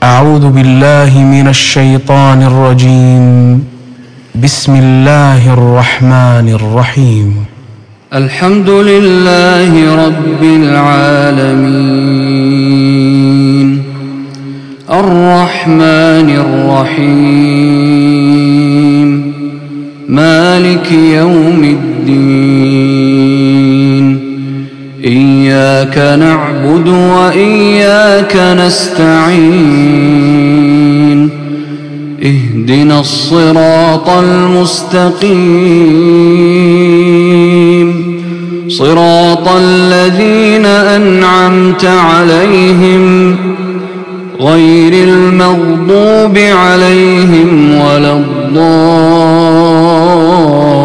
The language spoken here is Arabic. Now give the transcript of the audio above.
أعوذ بالله من الشيطان الرجيم. بسم الله الرحمن الرحيم. الحمد لله رب العالمين الرحمن الرحيم مالك يوم الدين إياك نعبد وإياك نستعين اهدنا الصراط المستقيم صراط الذين أنعمت عليهم غير المغضوب عليهم ولا الضالين.